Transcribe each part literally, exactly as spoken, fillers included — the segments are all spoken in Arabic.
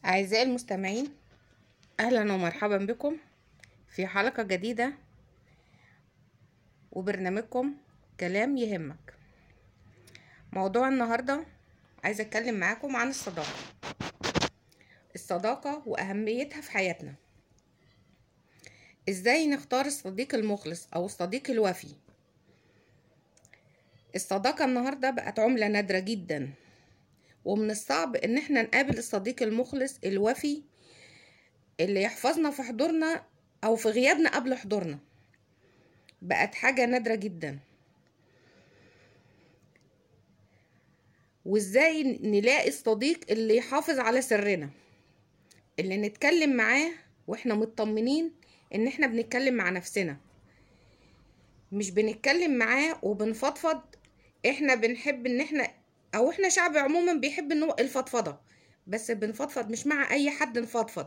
أعزائي المستمعين، أهلا ومرحبا بكم في حلقة جديدة وبرنامجكم كلام يهمك. موضوع النهاردة عايزة أتكلم معاكم عن الصداقة الصداقة وأهميتها في حياتنا. إزاي نختار الصديق المخلص أو الصديق الوفي؟ الصداقة النهاردة بقت عملة نادرة جدا، ومن الصعب إن احنا نقابل الصديق المخلص الوفي اللي يحفظنا في حضورنا أو في غيابنا قبل حضورنا. بقت حاجة نادرة جدا. وازاي نلاقي الصديق اللي يحافظ على سرنا، اللي نتكلم معاه واحنا مطمنين ان احنا بنتكلم مع نفسنا، مش بنتكلم معاه وبنفضفض. احنا بنحب ان احنا او احنا شعب عموما بيحب انه الفضفضة، بس بنفضفض مش مع اي حد. نفضفض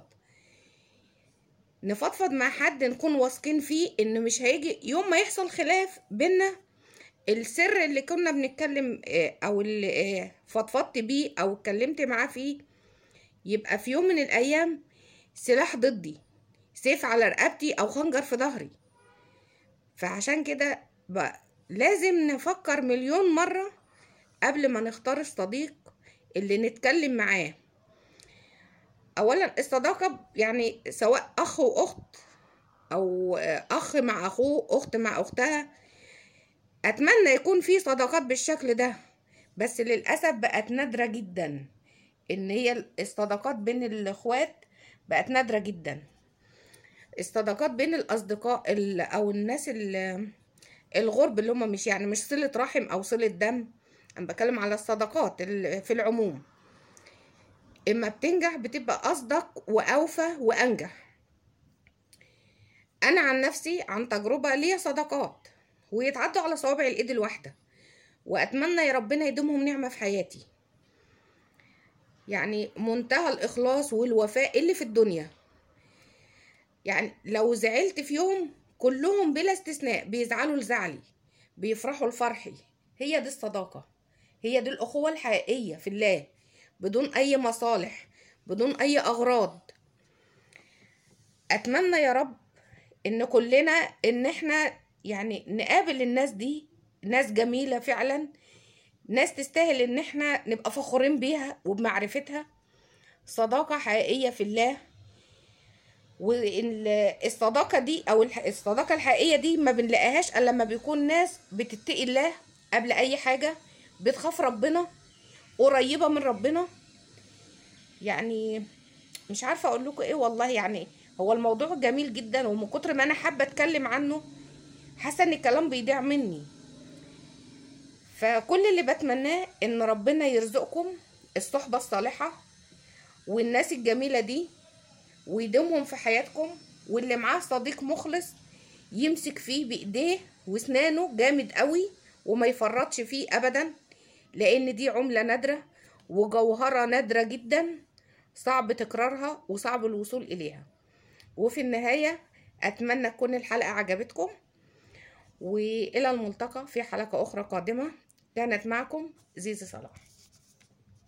نفضفض مع حد نكون واثقين فيه ان مش هيجي يوم ما يحصل خلاف بينا السر اللي كنا بنتكلم او اللي فضفضت بيه او اتكلمت معاه فيه يبقى في يوم من الايام سلاح ضدي، سيف على رقبتي او خنجر في ظهري. فعشان كده بقى لازم نفكر مليون مرة قبل ما نختار الصديق اللي نتكلم معاه. اولا الصداقة يعني سواء اخ واخت او اخ مع اخوه، اخت مع اختها. اتمنى يكون في صداقات بالشكل ده، بس للأسف بقت نادرة جدا. ان هي الصداقات بين الاخوات بقت نادرة جدا. الصداقات بين الاصدقاء او الناس الغرب اللي هم مش يعني مش صلة رحم او صلة دم، انا بتكلم على الصداقات في العموم. اما بتنجح بتبقى اصدق واوفى وانجح. انا عن نفسي عن تجربة ليا صداقات ويتعدوا على صوابع الايد الواحدة، واتمنى يا ربنا يديمهم نعمة في حياتي. يعني منتهى الاخلاص والوفاء اللي في الدنيا. يعني لو زعلت في يوم كلهم بلا استثناء بيزعلوا لزعلي، بيفرحوا لفرحي. هي دي الصداقة، هي دي الأخوة الحقيقية في الله، بدون أي مصالح، بدون أي أغراض. أتمنى يا رب إن كلنا إن إحنا يعني نقابل الناس دي، ناس جميلة فعلا، ناس تستاهل إن إحنا نبقى فخورين بيها وبمعرفتها. صداقة حقيقية في الله. والصداقة دي او الصداقة الحقيقية دي ما بنلاقيهاش الا لما بيكون ناس بتتقي الله قبل اي حاجة، بتخاف ربنا، قريبة من ربنا. يعني مش عارفة اقول لكم ايه والله. يعني هو الموضوع جميل جدا، ومن كتر ما انا حابة اتكلم عنه حاسة ان الكلام بيضيع مني. فكل اللي بتمناه ان ربنا يرزقكم الصحبة الصالحة والناس الجميلة دي ويدومهم في حياتكم، واللي معاه صديق مخلص يمسك فيه بايديه واسنانه جامد قوي وما يفرطش فيه ابدا، لان دي عملة نادرة وجوهرة نادرة جدا، صعب تكرارها وصعب الوصول اليها. وفي النهاية اتمنى تكون الحلقة عجبتكم، والى الملتقى في حلقة اخرى قادمة. كانت معكم زيزي صلاح.